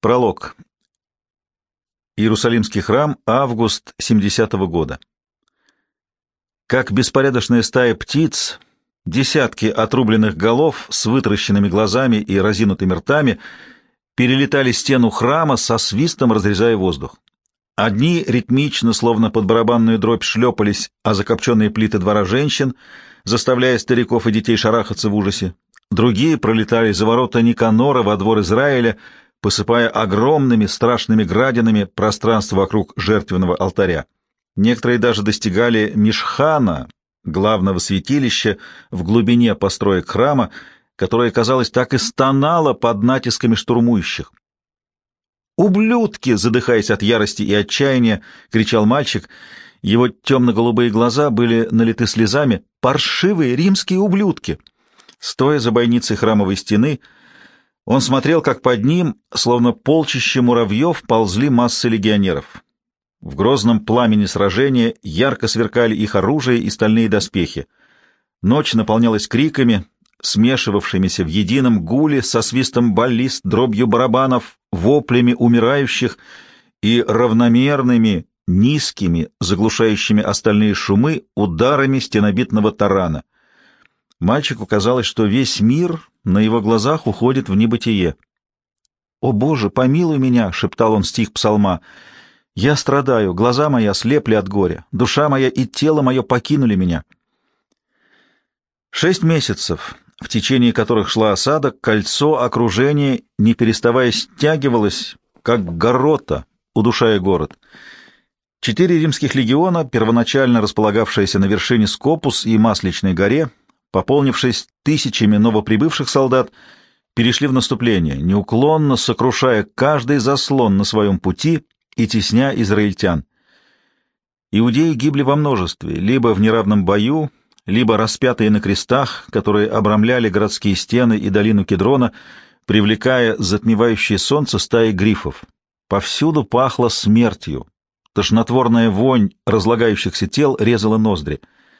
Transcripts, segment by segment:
Пролог. Иерусалимский храм, август 70-го года. Как беспорядочная стая птиц, десятки отрубленных голов с вытаращенными глазами и разинутыми ртами перелетали стену храма со свистом, разрезая воздух. Одни ритмично, словно под барабанную дробь, шлепались о закопченные плиты двора женщин, заставляя стариков и детей шарахаться в ужасе. Другие пролетали за ворота Никанора во двор Израиля, посыпая огромными страшными градинами пространство вокруг жертвенного алтаря. Некоторые даже достигали Мишхана, главного святилища, в глубине построек храма, которое, казалось, так и стонало под натисками штурмующих. «Ублюдки!» — задыхаясь от ярости и отчаяния, кричал мальчик. Его темно-голубые глаза были налиты слезами. «Паршивые римские ублюдки!» Стоя за бойницей храмовой стены, он смотрел, как под ним, словно полчище муравьев, ползли массы легионеров. В грозном пламени сражения ярко сверкали их оружие и стальные доспехи. Ночь наполнялась криками, смешивавшимися в едином гуле со свистом баллист, дробью барабанов, воплями умирающих и равномерными, низкими, заглушающими остальные шумы ударами стенобитного тарана. Мальчику казалось, что весь мир на его глазах уходит в небытие. «О, Боже, помилуй меня!» — шептал он стих псалма. «Я страдаю, глаза мои ослепли от горя, душа моя и тело мое покинули меня». 6 месяцев, в течение которых шла осада, кольцо окружения, не переставая, стягивалось, как гаррота, удушая город. 4 римских легиона, первоначально располагавшиеся на вершине Скопус и Масличной горе, пополнившись тысячами новоприбывших солдат, перешли в наступление, неуклонно сокрушая каждый заслон на своем пути и тесня израильтян. Иудеи гибли во множестве, либо в неравном бою, либо распятые на крестах, которые обрамляли городские стены и долину Кедрона, привлекая затмевающее солнце стаи грифов. Повсюду пахло смертью. Тошнотворная вонь разлагающихся тел резала ноздри.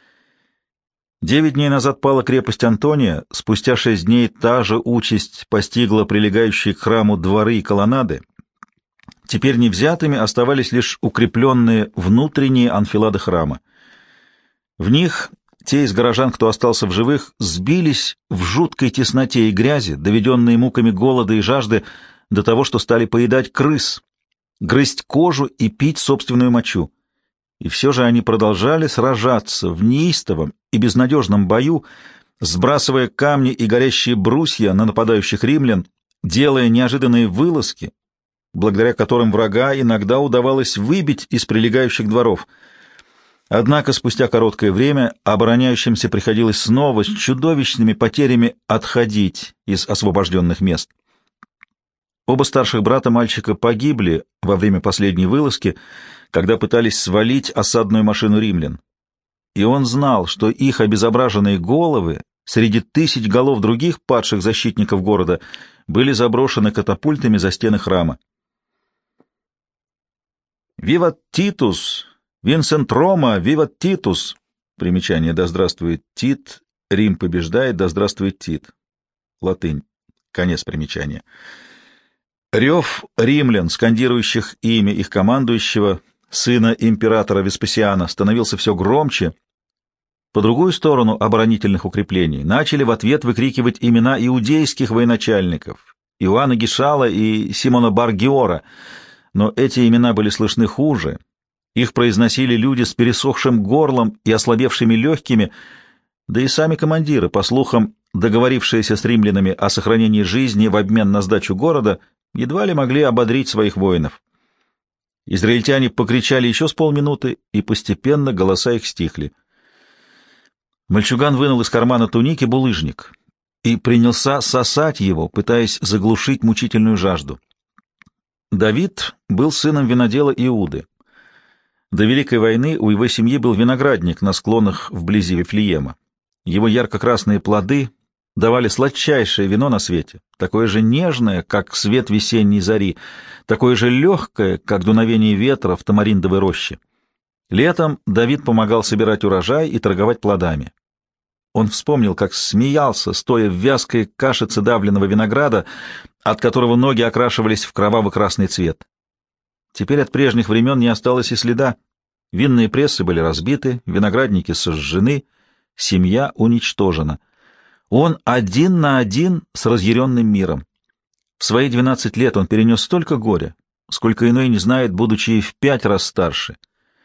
9 дней назад пала крепость Антония, спустя 6 дней та же участь постигла прилегающие к храму дворы и колоннады. Теперь невзятыми оставались лишь укрепленные внутренние анфилады храма. В них те из горожан, кто остался в живых, сбились в жуткой тесноте и грязи, доведенные муками голода и жажды до того, что стали поедать крыс, грызть кожу и пить собственную мочу. И все же они продолжали сражаться в неистовом и безнадежном бою, сбрасывая камни и горящие брусья на нападающих римлян, делая неожиданные вылазки, благодаря которым врага иногда удавалось выбить из прилегающих дворов. Однако спустя короткое время обороняющимся приходилось снова с чудовищными потерями отходить из освобожденных мест. Оба старших брата мальчика погибли во время последней вылазки, когда пытались свалить осадную машину римлян. И он знал, что их обезображенные головы среди тысяч голов других падших защитников города были заброшены катапультами за стены храма. «Виват Титус! Винсент Рома! Виват Титус!» Примечание: «Да здравствует Тит! Рим побеждает! Да здравствует Тит!» Латынь. Конец примечания. Рев римлян, скандирующих имя их командующего, сына императора Веспасиана, становился все громче. По другую сторону оборонительных укреплений начали в ответ выкрикивать имена иудейских военачальников Иоанна Гишала и Симона Бар-Гиора, но эти имена были слышны хуже. Их произносили люди с пересохшим горлом и ослабевшими легкими, да и сами командиры, по слухам, договорившиеся с римлянами о сохранении жизни в обмен на сдачу города, едва ли могли ободрить своих воинов. Израильтяне покричали еще с полминуты, и постепенно голоса их стихли. Мальчуган вынул из кармана туники булыжник и принялся сосать его, пытаясь заглушить мучительную жажду. Давид был сыном винодела Иуды. До Великой войны у его семьи был виноградник на склонах вблизи Вифлеема. Его ярко-красные плоды давали сладчайшее вино на свете, такое же нежное, как свет весенней зари, такое же легкое, как дуновение ветра в тамариндовой роще. Летом Давид помогал собирать урожай и торговать плодами. Он вспомнил, как смеялся, стоя в вязкой кашице давленного винограда, от которого ноги окрашивались в кроваво-красный цвет. Теперь от прежних времен не осталось и следа. Винные прессы были разбиты, виноградники сожжены, семья уничтожена. Он один на один с разъяренным миром. В свои 12 лет он перенес столько горя, сколько иной не знает, будучи и в 5 раз старше.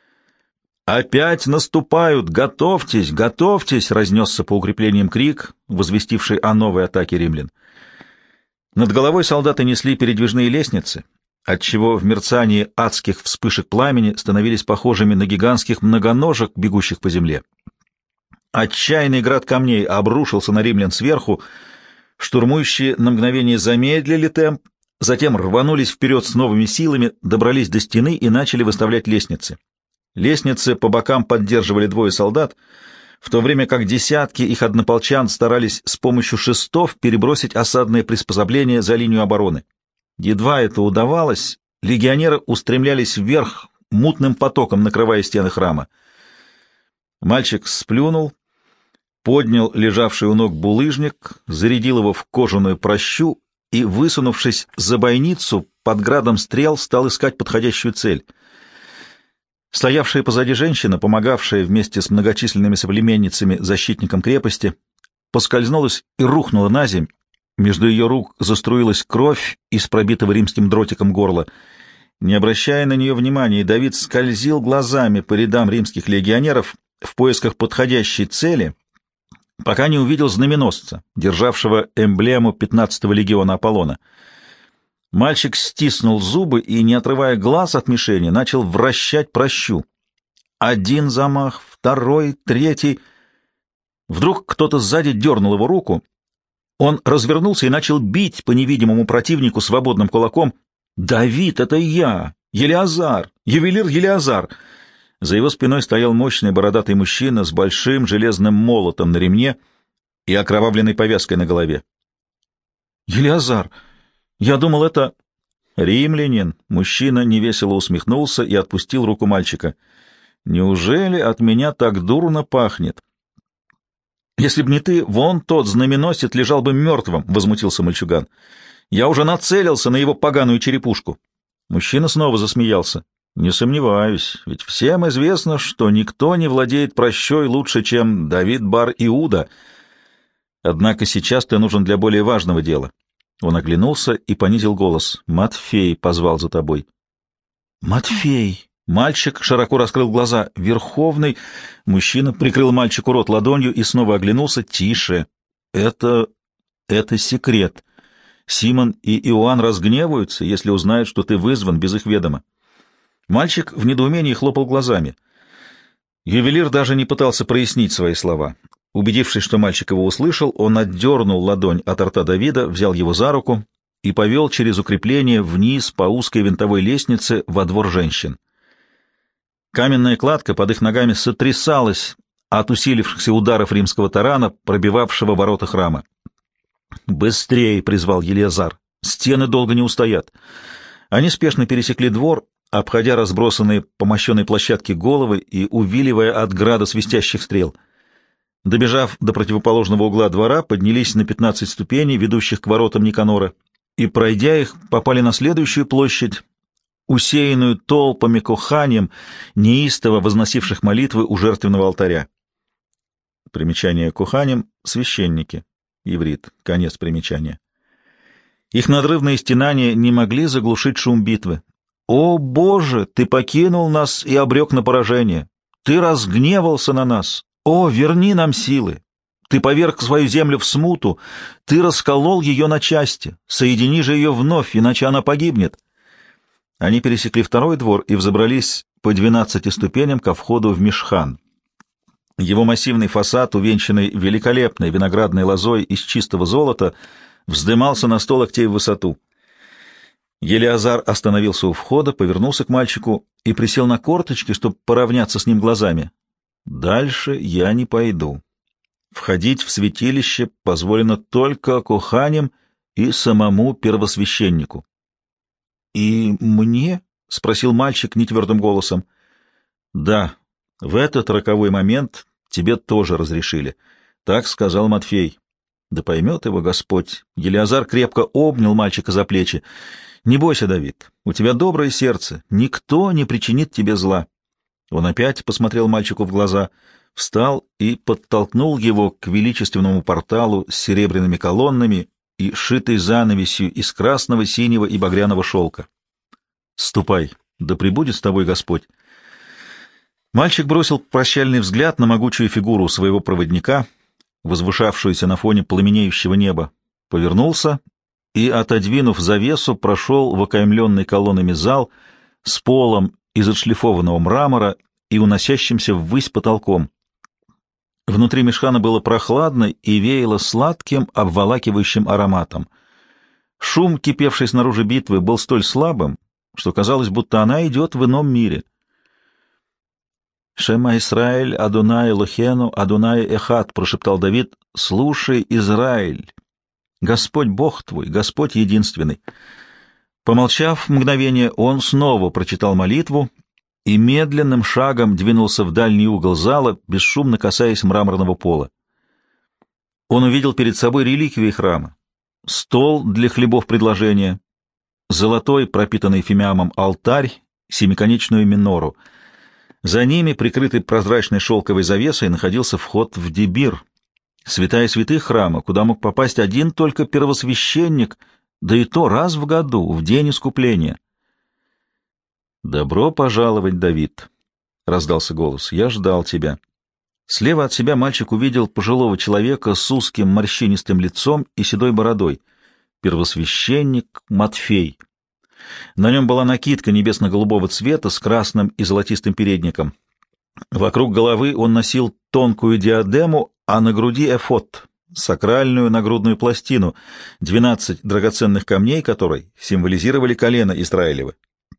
«Опять наступают! Готовьтесь! Готовьтесь!» — разнесся по укреплениям крик, возвестивший о новой атаке римлян. Над головой солдаты несли передвижные лестницы, отчего в мерцании адских вспышек пламени становились похожими на гигантских многоножек, бегущих по земле. Отчаянный град камней обрушился на римлян сверху, штурмующие на мгновение замедлили темп, затем рванулись вперед с новыми силами, добрались до стены и начали выставлять лестницы. Лестницы по бокам поддерживали 2 солдат, в то время как десятки их однополчан старались с помощью шестов перебросить осадные приспособления за линию обороны. Едва это удавалось, легионеры устремлялись вверх, мутным потоком накрывая стены храма. Мальчик сплюнул, поднял лежавший у ног булыжник, зарядил его в кожаную прощу и, высунувшись за бойницу, под градом стрел стал искать подходящую цель. Стоявшая позади женщина, помогавшая вместе с многочисленными соплеменницами защитникам крепости, поскользнулась и рухнула на земь. Между ее рук заструилась кровь из пробитого римским дротиком горла. Не обращая на нее внимания, Давид скользил глазами по рядам римских легионеров в поисках подходящей цели, пока не увидел знаменосца, державшего эмблему 15-го легиона Аполлона. Мальчик стиснул зубы и, не отрывая глаз от мишени, начал вращать прощу. Один замах, второй, третий. Вдруг кто-то сзади дернул его руку. Он развернулся и начал бить по невидимому противнику свободным кулаком. «Давид, это я! Елеазар! Ювелир Елеазар!» За его спиной стоял мощный бородатый мужчина с большим железным молотом на ремне и окровавленной повязкой на голове. «Елеазар! Я думал, это...» «Римлянин!» — мужчина невесело усмехнулся и отпустил руку мальчика. «Неужели от меня так дурно пахнет?» «Если б не ты, вон тот знаменосец лежал бы мертвым!» — возмутился мальчуган. «Я уже нацелился на его поганую черепушку!» Мужчина снова засмеялся. «Не сомневаюсь, ведь всем известно, что никто не владеет прощой лучше, чем Давид бар-Иуда. Однако сейчас ты нужен для более важного дела». Он оглянулся и понизил голос. «Матфей позвал за тобой». «Матфей!» Мальчик широко раскрыл глаза. «Верховный!» Мужчина прикрыл мальчику рот ладонью и снова оглянулся. «Тише! Это секрет. Симон и Иоанн разгневаются, если узнают, что ты вызван без их ведома». Мальчик в недоумении хлопал глазами. Ювелир даже не пытался прояснить свои слова. Убедившись, что мальчик его услышал, он отдернул ладонь от рта Давида, взял его за руку и повел через укрепление вниз по узкой винтовой лестнице во двор женщин. Каменная кладка под их ногами сотрясалась от усилившихся ударов римского тарана, пробивавшего ворота храма. «Быстрее!» — призвал Елеазар. «Стены долго не устоят». Они спешно пересекли двор, обходя разбросанные по мощенной площадке головы и увиливая от града свистящих стрел. Добежав до противоположного угла двора, поднялись на 15 ступеней, ведущих к воротам Никанора, и, пройдя их, попали на следующую площадь, усеянную толпами коханьем, неистово возносивших молитвы у жертвенного алтаря. Примечание коханьем — священники. Иврит. Конец примечания. Их надрывные стенания не могли заглушить шум битвы. «О, Боже, ты покинул нас и обрек на поражение! Ты разгневался на нас! О, верни нам силы! Ты поверг свою землю в смуту! Ты расколол ее на части! Соедини же ее вновь, иначе она погибнет!» Они пересекли второй двор и взобрались по 12 ступеням ко входу в Мишхан. Его массивный фасад, увенчанный великолепной виноградной лозой из чистого золота, вздымался на 100 локтей в высоту. Елеазар остановился у входа, повернулся к мальчику и присел на корточки, чтобы поравняться с ним глазами. «Дальше я не пойду. Входить в святилище позволено только коханям и самому первосвященнику». «И мне?» — спросил мальчик нетвердым голосом. «Да, в этот роковой момент тебе тоже разрешили. Так сказал Матфей. Да поймет его Господь. Елиазар крепко обнял мальчика за плечи. Не бойся, Давид, у тебя доброе сердце, никто не причинит тебе зла. Он опять посмотрел мальчику в глаза, встал и подтолкнул его к величественному порталу с серебряными колоннами и шитой занавесью из красного, синего и багряного шелка. «Ступай, да пребудет с тобой Господь». Мальчик бросил прощальный взгляд на могучую фигуру своего проводника, возвышавшуюся на фоне пламенеющего неба, повернулся и, отодвинув завесу, прошел в окаймленный колоннами зал с полом из отшлифованного мрамора и уносящимся ввысь потолком. Внутри мишхана было прохладно и веяло сладким, обволакивающим ароматом. Шум, кипевший снаружи битвы, был столь слабым, что казалось, будто она идет в ином мире. «Шема Исраэль, Адонай Элохену, Адонай Эхад», — прошептал Давид, — «слушай, Израиль, Господь Бог твой, Господь единственный». Помолчав мгновение, он снова прочитал молитву и медленным шагом двинулся в дальний угол зала, бесшумно касаясь мраморного пола. Он увидел перед собой реликвии храма: стол для хлебов предложения, золотой, пропитанный фимиамом алтарь, семиконечную минору. За ними, прикрытый прозрачной шелковой завесой, находился вход в дебир, святая святых храма, куда мог попасть один только первосвященник, да и то раз в году, в день искупления. «Добро пожаловать, Давид!» — раздался голос. «Я ждал тебя». Слева от себя мальчик увидел пожилого человека с узким морщинистым лицом и седой бородой. Первосвященник Матфей. На нем была накидка небесно-голубого цвета с красным и золотистым передником. Вокруг головы он носил тонкую диадему, а на груди эфод, сакральную нагрудную пластину, 12 драгоценных камней которой символизировали колено Израилева.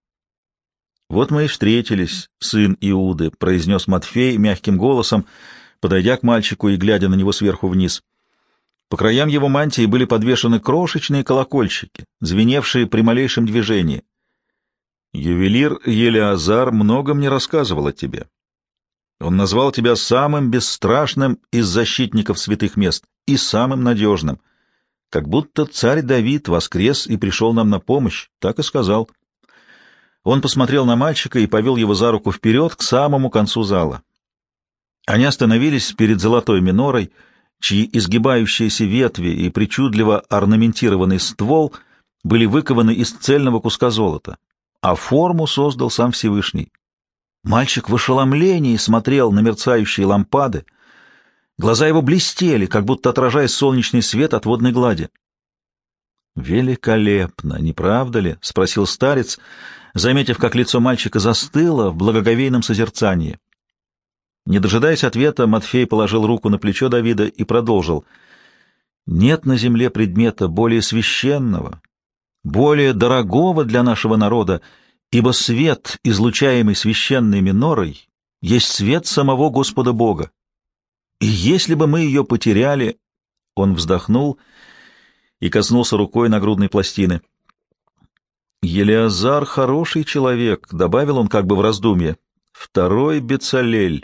«Вот мы и встретились, сын Иуды», — произнес Матфей мягким голосом, подойдя к мальчику и глядя на него сверху вниз. По краям его мантии были подвешены крошечные колокольчики, звеневшие при малейшем движении. «Ювелир Елиазар много мне рассказывал о тебе. Он назвал тебя самым бесстрашным из защитников святых мест и самым надежным. Как будто царь Давид воскрес и пришел нам на помощь», — так и сказал. Он посмотрел на мальчика и повел его за руку вперед к самому концу зала. Они остановились перед золотой минорой, чьи изгибающиеся ветви и причудливо орнаментированный ствол были выкованы из цельного куска золота, а форму создал сам Всевышний. Мальчик в ошеломлении смотрел на мерцающие лампады, глаза его блестели, как будто отражая солнечный свет от водной глади. «Великолепно, не правда ли?» — спросил старец, заметив, как лицо мальчика застыло в благоговейном созерцании. Не дожидаясь ответа, Матфей положил руку на плечо Давида и продолжил. «Нет на земле предмета более священного, более дорогого для нашего народа, ибо свет, излучаемый священной минорой, есть свет самого Господа Бога. И если бы мы ее потеряли...» Он вздохнул и коснулся рукой нагрудной пластины. «Елиазар хороший человек», — добавил он как бы в раздумье. «Второй Бецалель».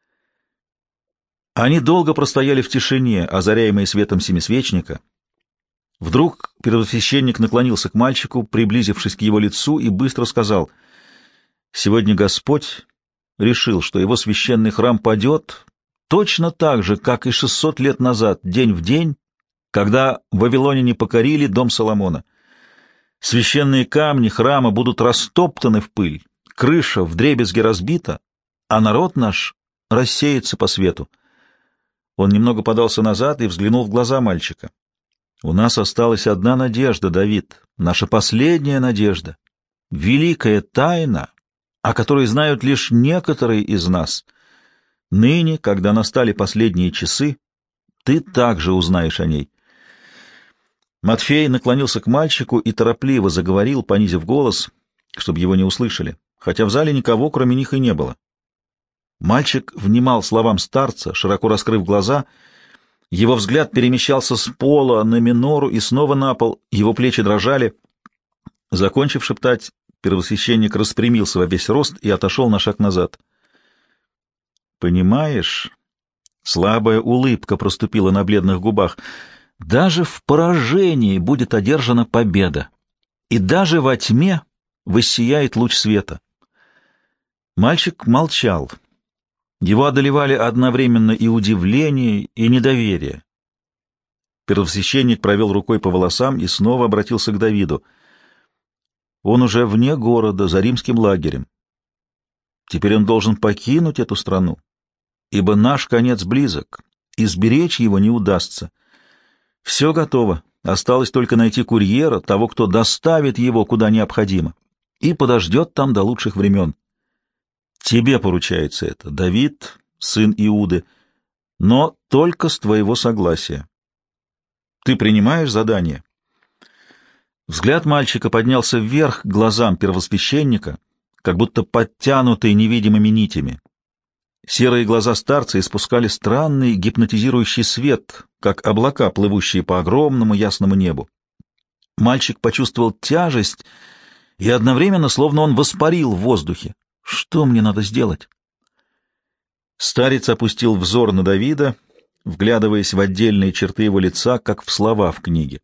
Они долго простояли в тишине, озаряемые светом семисвечника. Вдруг первосвященник наклонился к мальчику, приблизившись к его лицу, и быстро сказал: «Сегодня Господь решил, что его священный храм падет точно так же, как и 600 лет назад, день в день, когда вавилоняне покорили дом Соломона. Священные камни храма будут растоптаны в пыль, крыша вдребезги разбита, а народ наш рассеется по свету». Он немного подался назад и взглянул в глаза мальчика. «У нас осталась одна надежда, Давид, наша последняя надежда, великая тайна, о которой знают лишь некоторые из нас. Ныне, когда настали последние часы, ты также узнаешь о ней». Матфей наклонился к мальчику и торопливо заговорил, понизив голос, чтобы его не услышали, хотя в зале никого, кроме них, и не было. Мальчик внимал словам старца, широко раскрыв глаза. Его взгляд перемещался с пола на минору и снова на пол, его плечи дрожали. Закончив шептать, первосвященник распрямился во весь рост и отошел на шаг назад. «Понимаешь, Слабая улыбка проступила на бледных губах. Даже в поражении будет одержана победа, и даже во тьме воссияет луч света. Мальчик молчал. Его одолевали одновременно и удивление, и недоверие. Первосвященник провел рукой по волосам и снова обратился к Давиду. Он уже вне города, за римским лагерем. Теперь он должен покинуть эту страну, ибо наш конец близок, и сберечь его не удастся. Все готово, осталось только найти курьера, того, кто доставит его куда необходимо, и подождет там до лучших времен. Тебе поручается это, Давид, сын Иуды, но только с твоего согласия. Ты принимаешь задание?» Взгляд мальчика поднялся вверх к глазам первосвященника, как будто подтянутые невидимыми нитями. Серые глаза старца испускали странный гипнотизирующий свет, как облака, плывущие по огромному ясному небу. Мальчик почувствовал тяжесть, и одновременно словно он воспарил в воздухе. «Что мне надо сделать?» Старец опустил взор на Давида, вглядываясь в отдельные черты его лица, как в слова в книге.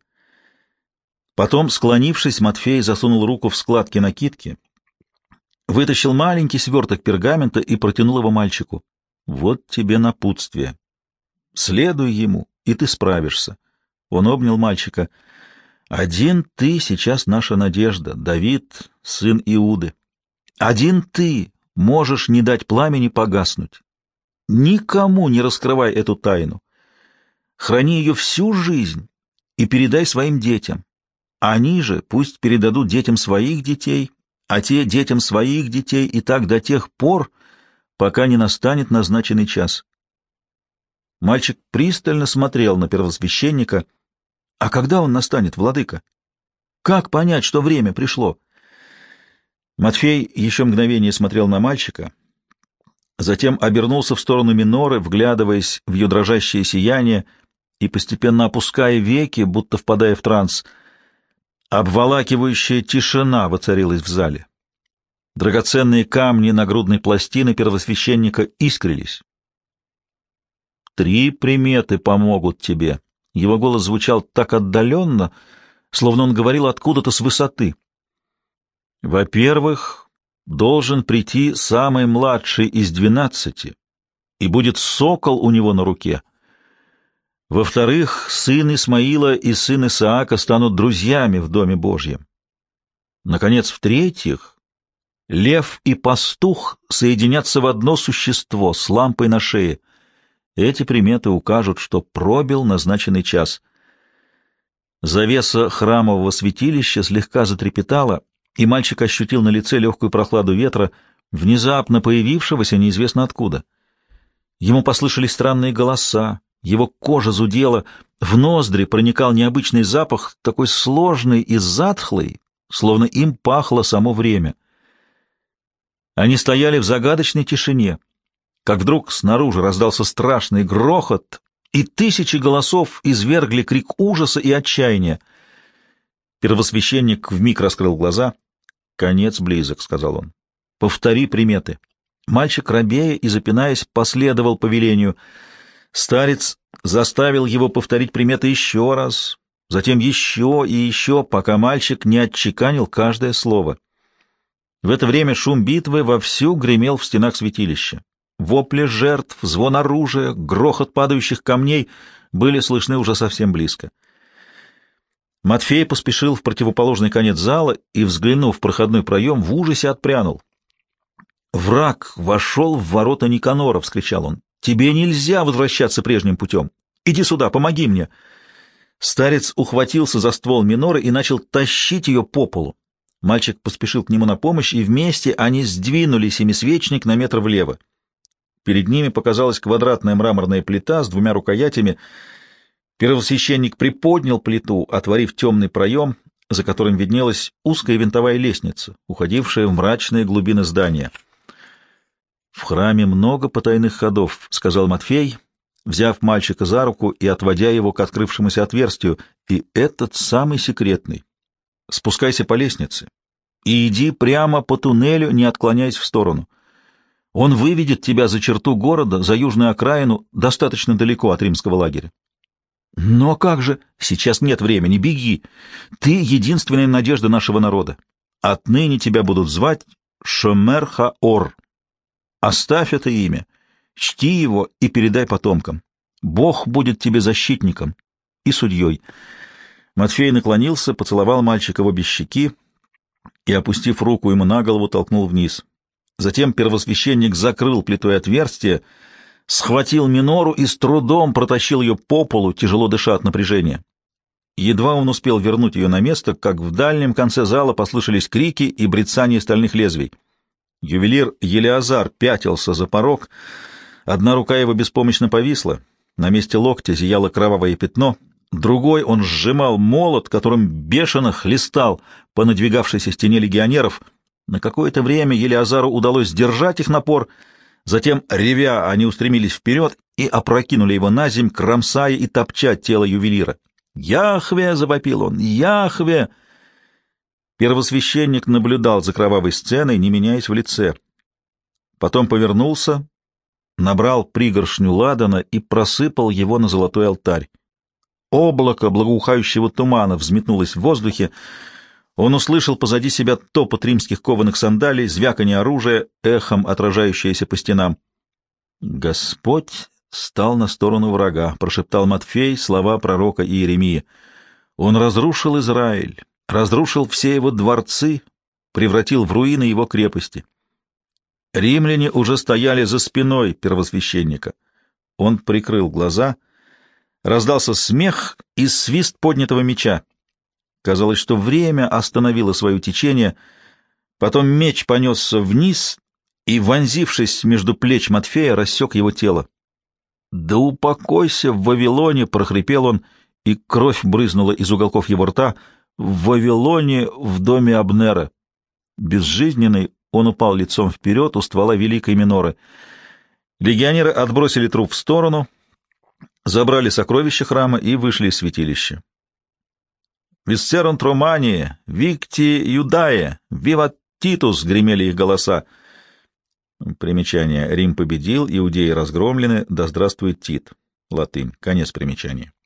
Потом, склонившись, Матфей засунул руку в складки накидки, вытащил маленький сверток пергамента и протянул его мальчику. «Вот тебе напутствие. Следуй ему, и ты справишься». Он обнял мальчика. «Один ты сейчас наша надежда, Давид, сын Иуды. Один ты можешь не дать пламени погаснуть. Никому не раскрывай эту тайну. Храни ее всю жизнь и передай своим детям. Они же пусть передадут детям своих детей, а те детям своих детей, и так до тех пор, пока не настанет назначенный час». Мальчик пристально смотрел на первосвященника. «А когда он настанет, владыка? Как понять, что время пришло?» Матфей еще мгновение смотрел на мальчика, затем обернулся в сторону Миноры, вглядываясь в ее дрожащее сияние и постепенно опуская веки, будто впадая в транс. Обволакивающая тишина воцарилась в зале. Драгоценные камни нагрудной пластины первосвященника искрились. «Три приметы помогут тебе». Его голос звучал так отдаленно, словно он говорил откуда-то с высоты. «Во-первых, должен прийти самый младший из 12, и будет сокол у него на руке. Во-вторых, сын Исмаила и сын Исаака станут друзьями в Доме Божьем. Наконец, в-третьих, лев и пастух соединятся в одно существо с лампой на шее. Эти приметы укажут, что пробил назначенный час». Завеса храмового святилища слегка затрепетала, и мальчик ощутил на лице легкую прохладу ветра, внезапно появившегося неизвестно откуда. Ему послышались странные голоса, его кожа зудела, в ноздри проникал необычный запах, такой сложный и затхлый, словно им пахло само время. Они стояли в загадочной тишине, как вдруг снаружи раздался страшный грохот, и тысячи голосов извергли крик ужаса и отчаяния. Первосвященник вмиг раскрыл глаза. «Конец близок», — сказал он. «Повтори приметы». Мальчик, робея и запинаясь, последовал повелению. Старец заставил его повторить приметы еще раз, затем еще и еще, пока мальчик не отчеканил каждое слово. В это время шум битвы вовсю гремел в стенах святилища. Вопли жертв, звон оружия, грохот падающих камней были слышны уже совсем близко. Матфей поспешил в противоположный конец зала и, взглянув в проходной проем, в ужасе отпрянул. «Враг вошел в ворота Никанора!» — вскричал он. «Тебе нельзя возвращаться прежним путем! Иди сюда, помоги мне!» Старец ухватился за ствол Миноры и начал тащить ее по полу. Мальчик поспешил к нему на помощь, и вместе они сдвинули семисвечник на метр влево. Перед ними показалась квадратная мраморная плита с двумя рукоятями. Первосвященник приподнял плиту, отворив темный проем, за которым виднелась узкая винтовая лестница, уходившая в мрачные глубины здания. «В храме много потайных ходов», — сказал Матфей, взяв мальчика за руку и отводя его к открывшемуся отверстию, — «и этот самый секретный. Спускайся по лестнице и иди прямо по туннелю, не отклоняясь в сторону. Он выведет тебя за черту города, за южную окраину, достаточно далеко от римского лагеря. Но как же? Сейчас нет времени, беги. Ты единственная надежда нашего народа. Отныне тебя будут звать Шомер Хаор. Оставь это имя, чти его и передай потомкам. Бог будет тебе защитником и судьей. Матфей наклонился, поцеловал мальчика в обе щеки и, опустив руку ему на голову, толкнул вниз. Затем первосвященник закрыл плитой отверстие, схватил минору и с трудом протащил ее по полу, тяжело дыша от напряжения. Едва он успел вернуть ее на место, как в дальнем конце зала послышались крики и брецание стальных лезвий. Ювелир Елеазар пятился за порог, одна рука его беспомощно повисла, на месте локтя зияло кровавое пятно, другой он сжимал молот, которым бешено хлестал по надвигавшейся стене легионеров. На какое-то время Елеазару удалось сдержать их напор, затем, ревя, они устремились вперед и опрокинули его на земь, кромсая и топча тело ювелира. «Яхве!» — завопил он. «Яхве!» Первосвященник наблюдал за кровавой сценой, не меняясь в лице. Потом повернулся, набрал пригоршню ладана и просыпал его на золотой алтарь. Облако благоухающего тумана взметнулось в воздухе. Он услышал позади себя топот римских кованых сандалий, звяканье оружия, эхом отражающееся по стенам. «Господь стал на сторону врага», — прошептал Матфей слова пророка Иеремии. «Он разрушил Израиль, разрушил все его дворцы, превратил в руины его крепости». Римляне уже стояли за спиной первосвященника. Он прикрыл глаза, раздался смех и свист поднятого меча. Казалось, что время остановило свое течение, потом меч понесся вниз и, вонзившись между плеч Матфея, рассек его тело. «Да упокойся в Вавилоне!» — прохрипел он, и кровь брызнула из уголков его рта. «В Вавилоне, в доме Абнера!» Безжизненный, он упал лицом вперед у ствола великой миноры. Легионеры отбросили труп в сторону, забрали сокровища храма и вышли из святилища. «Висцеронт Романии! Викти Юдае! Виват Титус!» — гремели их голоса. Примечание. Рим победил, иудеи разгромлены, да здравствует Тит. Латынь. Конец примечания.